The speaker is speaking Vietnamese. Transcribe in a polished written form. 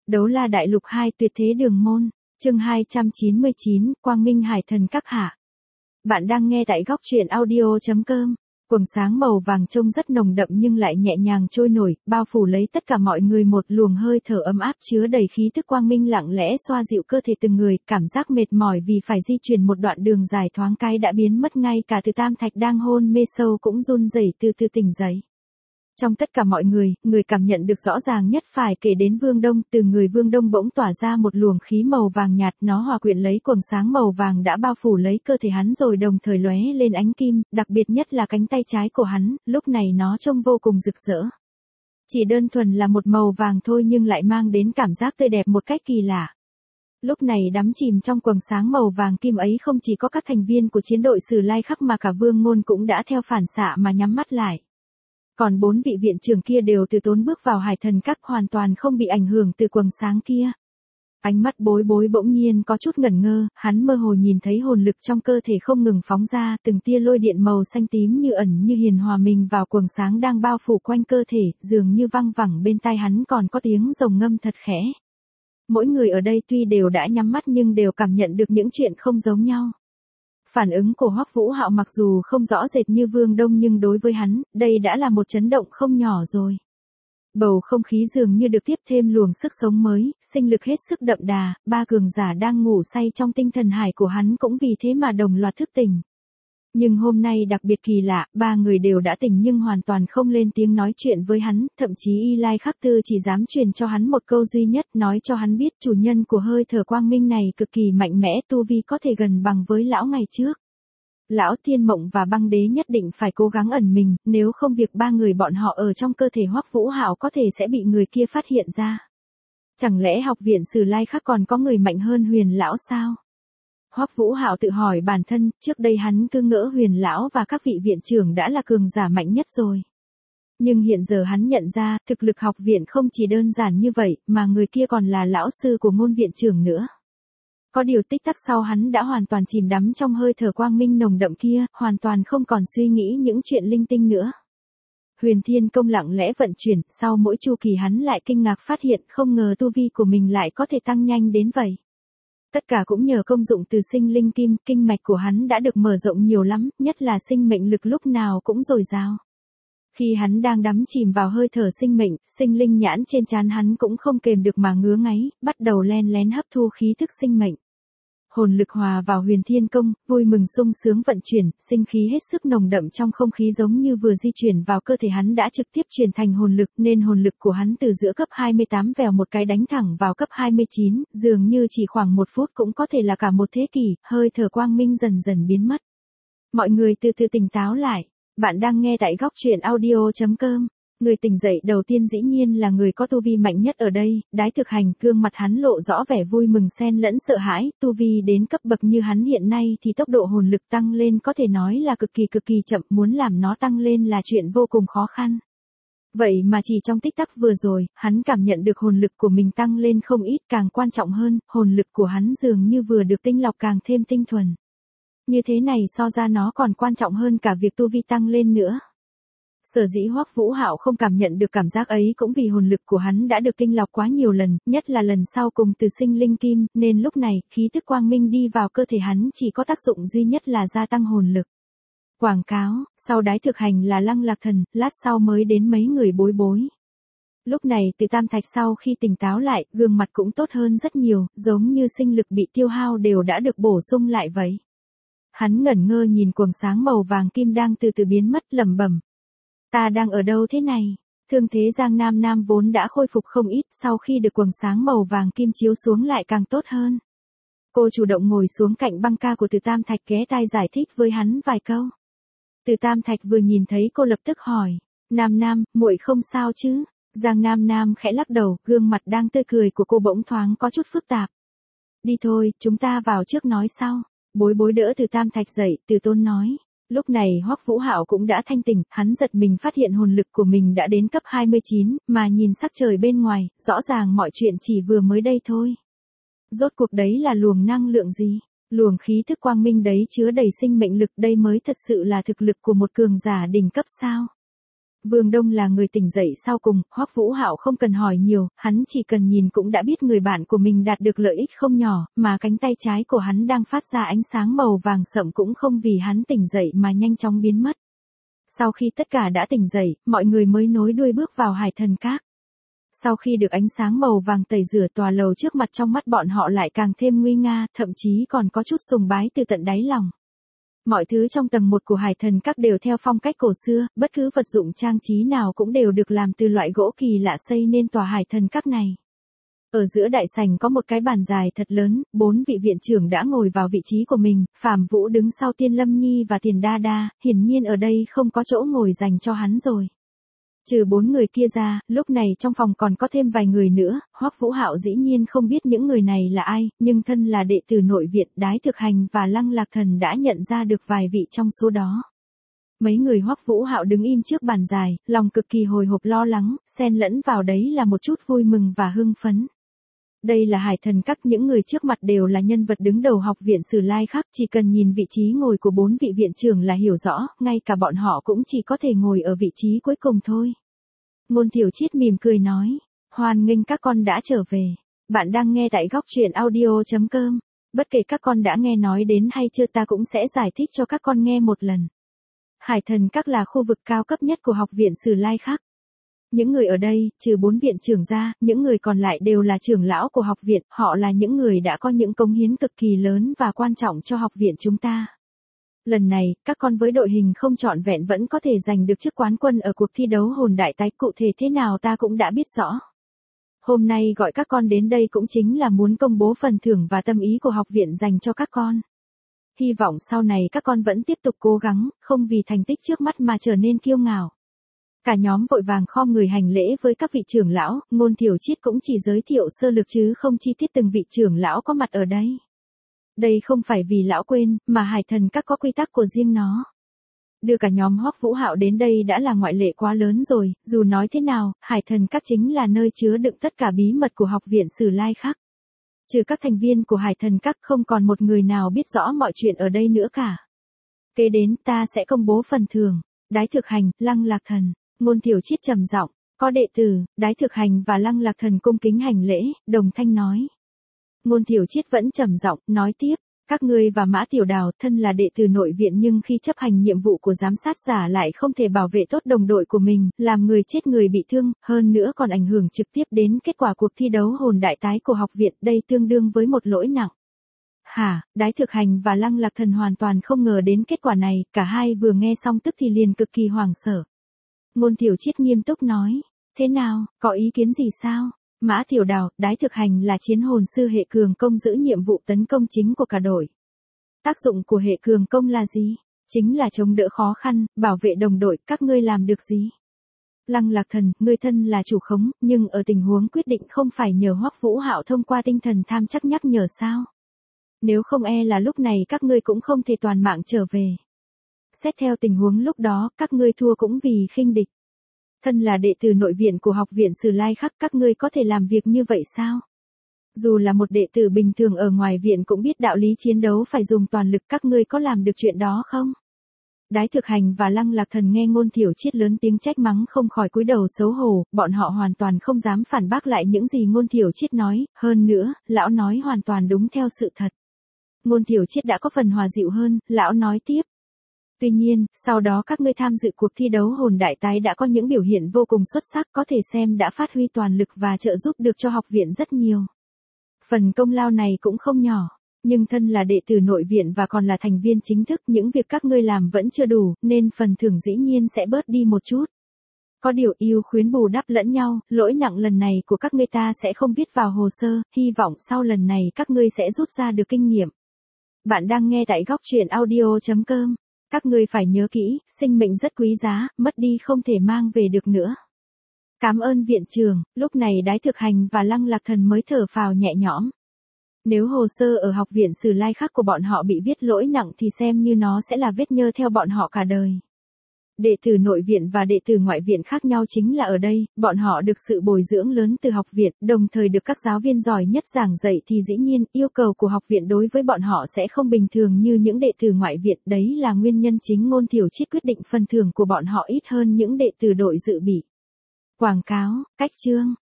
Đấu La Đại Lục 2 Tuyệt Thế Đường Môn, chương 299, Quang Minh Hải Thần các hạ. Bạn đang nghe tại góc truyện audio.com. Quầng sáng màu vàng trông rất nồng đậm nhưng lại nhẹ nhàng trôi nổi, bao phủ lấy tất cả mọi người, một luồng hơi thở ấm áp chứa đầy khí tức quang minh lặng lẽ xoa dịu cơ thể từng người, cảm giác mệt mỏi vì phải di chuyển một đoạn đường dài thoáng cái đã biến mất, ngay cả Từ Tam Thạch đang hôn mê sâu cũng run rẩy từ từ tỉnh dậy. Trong tất cả mọi người, người cảm nhận được rõ ràng nhất phải kể đến Vương Đông, từ người Vương Đông bỗng tỏa ra một luồng khí màu vàng nhạt, nó hòa quyện lấy quầng sáng màu vàng đã bao phủ lấy cơ thể hắn rồi đồng thời lóe lên ánh kim, đặc biệt nhất là cánh tay trái của hắn, lúc này nó trông vô cùng rực rỡ. Chỉ đơn thuần là một màu vàng thôi nhưng lại mang đến cảm giác tươi đẹp một cách kỳ lạ. Lúc này đắm chìm trong quầng sáng màu vàng kim ấy không chỉ có các thành viên của chiến đội Sử Lai Khắc mà cả Vương Ngôn cũng đã theo phản xạ mà nhắm mắt lại. Còn 4 vị viện trưởng kia đều từ tốn bước vào Hải Thần Các, hoàn toàn không bị ảnh hưởng từ quầng sáng kia. Ánh mắt Bối Bối bỗng nhiên có chút ngẩn ngơ, hắn mơ hồ nhìn thấy hồn lực trong cơ thể không ngừng phóng ra, từng tia lôi điện màu xanh tím như ẩn như hiền hòa mình vào quầng sáng đang bao phủ quanh cơ thể, dường như văng vẳng bên tai hắn còn có tiếng rồng ngâm thật khẽ. Mỗi người ở đây tuy đều đã nhắm mắt nhưng đều cảm nhận được những chuyện không giống nhau. Phản ứng của Hoắc Vũ Hạo mặc dù không rõ rệt như Vương Đông nhưng đối với hắn, đây đã là một chấn động không nhỏ rồi. Bầu không khí dường như được tiếp thêm luồng sức sống mới, sinh lực hết sức đậm đà, ba cường giả đang ngủ say trong tinh thần hải của hắn cũng vì thế mà đồng loạt thức tỉnh. Nhưng hôm nay đặc biệt kỳ lạ, ba người đều đã tỉnh nhưng hoàn toàn không lên tiếng nói chuyện với hắn, thậm chí Y Lai Khắc Tư chỉ dám truyền cho hắn một câu duy nhất, nói cho hắn biết chủ nhân của hơi thở quang minh này cực kỳ mạnh mẽ, tu vi có thể gần bằng với lão ngày trước. Lão Thiên Mộng và Băng Đế nhất định phải cố gắng ẩn mình, nếu không việc ba người bọn họ ở trong cơ thể Hoắc Vũ Hạo có thể sẽ bị người kia phát hiện ra. Chẳng lẽ học viện Sử Lai Khắc còn có người mạnh hơn Huyền lão sao? Hoắc Vũ Hạo tự hỏi bản thân, trước đây hắn cứ ngỡ Huyền lão và các vị viện trưởng đã là cường giả mạnh nhất rồi. Nhưng hiện giờ hắn nhận ra, thực lực học viện không chỉ đơn giản như vậy, mà người kia còn là lão sư của môn viện trưởng nữa. Có điều tích tắc sau hắn đã hoàn toàn chìm đắm trong hơi thở quang minh nồng đậm kia, hoàn toàn không còn suy nghĩ những chuyện linh tinh nữa. Huyền Thiên Công lặng lẽ vận chuyển, sau mỗi chu kỳ hắn lại kinh ngạc phát hiện không ngờ tu vi của mình lại có thể tăng nhanh đến vậy. Tất cả cũng nhờ công dụng từ sinh linh kim, kinh mạch của hắn đã được mở rộng nhiều lắm, nhất là sinh mệnh lực lúc nào cũng dồi dào. Khi hắn đang đắm chìm vào hơi thở sinh mệnh, sinh linh nhãn trên trán hắn cũng không kềm được mà ngứa ngáy, bắt đầu len lén hấp thu khí thức sinh mệnh. Hồn lực hòa vào Huyền Thiên Công, vui mừng sung sướng vận chuyển, sinh khí hết sức nồng đậm trong không khí giống như vừa di chuyển vào cơ thể hắn đã trực tiếp chuyển thành hồn lực, nên hồn lực của hắn từ giữa cấp 28 vèo một cái đánh thẳng vào cấp 29, dường như chỉ khoảng 1 phút cũng có thể là cả một thế kỷ, hơi thở quang minh dần dần biến mất. Mọi người từ từ tỉnh táo lại. Bạn đang nghe tại góc truyện audio.com. Người tỉnh dậy đầu tiên dĩ nhiên là người có tu vi mạnh nhất ở đây, Đái Thực Hành, gương mặt hắn lộ rõ vẻ vui mừng xen lẫn sợ hãi, tu vi đến cấp bậc như hắn hiện nay thì tốc độ hồn lực tăng lên có thể nói là cực kỳ chậm, muốn làm nó tăng lên là chuyện vô cùng khó khăn. Vậy mà chỉ trong tích tắc vừa rồi, hắn cảm nhận được hồn lực của mình tăng lên không ít, càng quan trọng hơn, hồn lực của hắn dường như vừa được tinh lọc càng thêm tinh thuần. Như thế này so ra nó còn quan trọng hơn cả việc tu vi tăng lên nữa. Sở dĩ Hoắc Vũ Hạo không cảm nhận được cảm giác ấy cũng vì hồn lực của hắn đã được tinh lọc quá nhiều lần, nhất là lần sau cùng từ sinh linh kim, nên lúc này, khí tức quang minh đi vào cơ thể hắn chỉ có tác dụng duy nhất là gia tăng hồn lực. Quảng cáo, sau Đái Thực Hành là Lăng Lạc Thần, lát sau mới đến mấy người Bối Bối. Lúc này Từ Tam Thạch sau khi tỉnh táo lại, gương mặt cũng tốt hơn rất nhiều, giống như sinh lực bị tiêu hao đều đã được bổ sung lại vậy. Hắn ngẩn ngơ nhìn quầng sáng màu vàng kim đang từ từ biến mất, lẩm bẩm. Ta đang ở đâu thế này? Thương thế Giang Nam Nam vốn đã khôi phục không ít, sau khi được quầng sáng màu vàng kim chiếu xuống lại càng tốt hơn. Cô chủ động ngồi xuống cạnh băng ca của Từ Tam Thạch ghé tai giải thích với hắn vài câu. Từ Tam Thạch vừa nhìn thấy cô lập tức hỏi, Nam Nam, muội không sao chứ? Giang Nam Nam khẽ lắc đầu, gương mặt đang tươi cười của cô bỗng thoáng có chút phức tạp. Đi thôi, chúng ta vào trước nói sau. Bối Bối đỡ Từ Tam Thạch dậy, Từ Tôn nói. Lúc này Hoắc Vũ Hạo cũng đã thanh tỉnh, hắn giật mình phát hiện hồn lực của mình đã đến cấp 29, mà nhìn sắc trời bên ngoài, rõ ràng mọi chuyện chỉ vừa mới đây thôi. Rốt cuộc đấy là luồng năng lượng gì? Luồng khí thức quang minh đấy chứa đầy sinh mệnh lực, đây mới thật sự là thực lực của một cường giả đỉnh cấp sao? Vương Đông là người tỉnh dậy sau cùng, Hoắc Vũ Hạo không cần hỏi nhiều, hắn chỉ cần nhìn cũng đã biết người bạn của mình đạt được lợi ích không nhỏ, mà cánh tay trái của hắn đang phát ra ánh sáng màu vàng sậm cũng không vì hắn tỉnh dậy mà nhanh chóng biến mất. Sau khi tất cả đã tỉnh dậy, mọi người mới nối đuôi bước vào Hải Thần Các. Sau khi được ánh sáng màu vàng tẩy rửa, tòa lầu trước mặt trong mắt bọn họ lại càng thêm nguy nga, thậm chí còn có chút sùng bái từ tận đáy lòng. Mọi thứ trong tầng 1 của Hải Thần Các đều theo phong cách cổ xưa, bất cứ vật dụng trang trí nào cũng đều được làm từ loại gỗ kỳ lạ xây nên tòa Hải Thần Các này. Ở giữa đại sảnh có một cái bàn dài thật lớn, 4 vị viện trưởng đã ngồi vào vị trí của mình, Phạm Vũ đứng sau Tiên Lâm Nhi và Tiền Đa Đa, hiển nhiên ở đây không có chỗ ngồi dành cho hắn rồi. Trừ 4 người kia ra, lúc này trong phòng còn có thêm vài người nữa, Hoắc Vũ Hạo dĩ nhiên không biết những người này là ai, nhưng thân là đệ tử nội viện, Đái Thực Hành và Lăng Lạc Thần đã nhận ra được vài vị trong số đó. Mấy người Hoắc Vũ Hạo đứng im trước bàn dài, lòng cực kỳ hồi hộp lo lắng, xen lẫn vào đấy là một chút vui mừng và hưng phấn. Đây là Hải Thần Các, những người trước mặt đều là nhân vật đứng đầu học viện Sử Lai Khắc, chỉ cần nhìn vị trí ngồi của 4 vị viện trưởng là hiểu rõ, ngay cả bọn họ cũng chỉ có thể ngồi ở vị trí cuối cùng thôi. Ngôn Thiểu Triết mỉm cười nói, hoan nghênh các con đã trở về. Bạn đang nghe tại góc truyện audio.com. Bất kể các con đã nghe nói đến hay chưa, ta cũng sẽ giải thích cho các con nghe một lần. Hải Thần Các là khu vực cao cấp nhất của học viện Sử Lai Khắc. Những người ở đây, trừ 4 viện trưởng ra, những người còn lại đều là trưởng lão của học viện, họ là những người đã có những cống hiến cực kỳ lớn và quan trọng cho học viện chúng ta. Lần này, các con với đội hình không trọn vẹn vẫn có thể giành được chức quán quân ở cuộc thi đấu hồn đại tái, cụ thể thế nào ta cũng đã biết rõ. Hôm nay gọi các con đến đây cũng chính là muốn công bố phần thưởng và tâm ý của học viện dành cho các con. Hy vọng sau này các con vẫn tiếp tục cố gắng, không vì thành tích trước mắt mà trở nên kiêu ngạo. Cả nhóm vội vàng khom người hành lễ với các vị trưởng lão, Ngôn Thiểu Triết cũng chỉ giới thiệu sơ lược chứ không chi tiết từng vị trưởng lão có mặt ở đây. Đây không phải vì lão quên, mà Hải Thần Các có quy tắc của riêng nó. Đưa cả nhóm Hoắc Vũ Hạo đến đây đã là ngoại lệ quá lớn rồi, dù nói thế nào, Hải Thần Các chính là nơi chứa đựng tất cả bí mật của học viện Sử Lai Khắc. Trừ các thành viên của Hải Thần Các không còn một người nào biết rõ mọi chuyện ở đây nữa cả. Kế đến ta sẽ công bố phần thưởng. Đái Thực Hành, Lăng Lạc Thần. Ngôn Thiểu Triết trầm giọng, có đệ tử, Đái Thực Hành và Lăng Lạc Thần cung kính hành lễ, đồng thanh nói. Ngôn Thiểu Triết vẫn trầm giọng, nói tiếp, các ngươi và Mã Tiểu Đào thân là đệ tử nội viện nhưng khi chấp hành nhiệm vụ của giám sát giả lại không thể bảo vệ tốt đồng đội của mình, làm người chết người bị thương, hơn nữa còn ảnh hưởng trực tiếp đến kết quả cuộc thi đấu hồn đại tái của học viện, đây tương đương với một lỗi nặng. Hả, Đái Thực Hành và Lăng Lạc Thần hoàn toàn không ngờ đến kết quả này, cả hai vừa nghe xong tức thì liền cực kỳ hoảng sợ. Ngôn Thiểu Triết nghiêm túc nói, thế nào, có ý kiến gì sao? Mã Tiểu Đào, Đái Thực Hành là chiến hồn sư hệ cường công giữ nhiệm vụ tấn công chính của cả đội. Tác dụng của hệ cường công là gì? Chính là chống đỡ khó khăn, bảo vệ đồng đội, các ngươi làm được gì? Lăng Lạc Thần, ngươi thân là chủ khống, nhưng ở tình huống quyết định không phải nhờ Hoắc Vũ Hạo thông qua tinh thần tham chắc nhắc nhở sao? Nếu không e là lúc này các ngươi cũng không thể toàn mạng trở về. Xét theo tình huống lúc đó, các ngươi thua cũng vì khinh địch. Thân là đệ tử nội viện của học viện Sử Lai Khắc, các ngươi có thể làm việc như vậy sao? Dù là một đệ tử bình thường ở ngoài viện cũng biết đạo lý chiến đấu phải dùng toàn lực, các ngươi có làm được chuyện đó không? Đái Thực Hành và Lăng Lạc Thần nghe Ngôn Thiểu Triết lớn tiếng trách mắng không khỏi cúi đầu xấu hổ, bọn họ hoàn toàn không dám phản bác lại những gì Ngôn Thiểu Triết nói, hơn nữa, lão nói hoàn toàn đúng theo sự thật. Ngôn Thiểu Triết đã có phần hòa dịu hơn, lão nói tiếp. Tuy nhiên, sau đó các ngươi tham dự cuộc thi đấu hồn đại tái đã có những biểu hiện vô cùng xuất sắc, có thể xem đã phát huy toàn lực và trợ giúp được cho học viện rất nhiều. Phần công lao này cũng không nhỏ, nhưng thân là đệ tử nội viện và còn là thành viên chính thức, những việc các ngươi làm vẫn chưa đủ, nên phần thưởng dĩ nhiên sẽ bớt đi một chút. Có điều ưu khuyến bù đắp lẫn nhau, lỗi nặng lần này của các ngươi ta sẽ không viết vào hồ sơ, hy vọng sau lần này các ngươi sẽ rút ra được kinh nghiệm. Bạn đang nghe tại góc truyện audio.com. Các ngươi phải nhớ kỹ, sinh mệnh rất quý giá, mất đi không thể mang về được nữa. Cảm ơn viện trưởng, lúc này Đái Thực Hành và Lăng Lạc Thần mới thở phào nhẹ nhõm. Nếu hồ sơ ở học viện Sử Lai Khắc của bọn họ bị viết lỗi nặng thì xem như nó sẽ là vết nhơ theo bọn họ cả đời. Đệ tử nội viện và đệ tử ngoại viện khác nhau chính là ở đây, bọn họ được sự bồi dưỡng lớn từ học viện, đồng thời được các giáo viên giỏi nhất giảng dạy thì dĩ nhiên, yêu cầu của học viện đối với bọn họ sẽ không bình thường như những đệ tử ngoại viện, đấy là nguyên nhân chính Ngôn Thiểu Triết quyết định phần thưởng của bọn họ ít hơn những đệ tử đội dự bị. Quảng cáo, cách chương.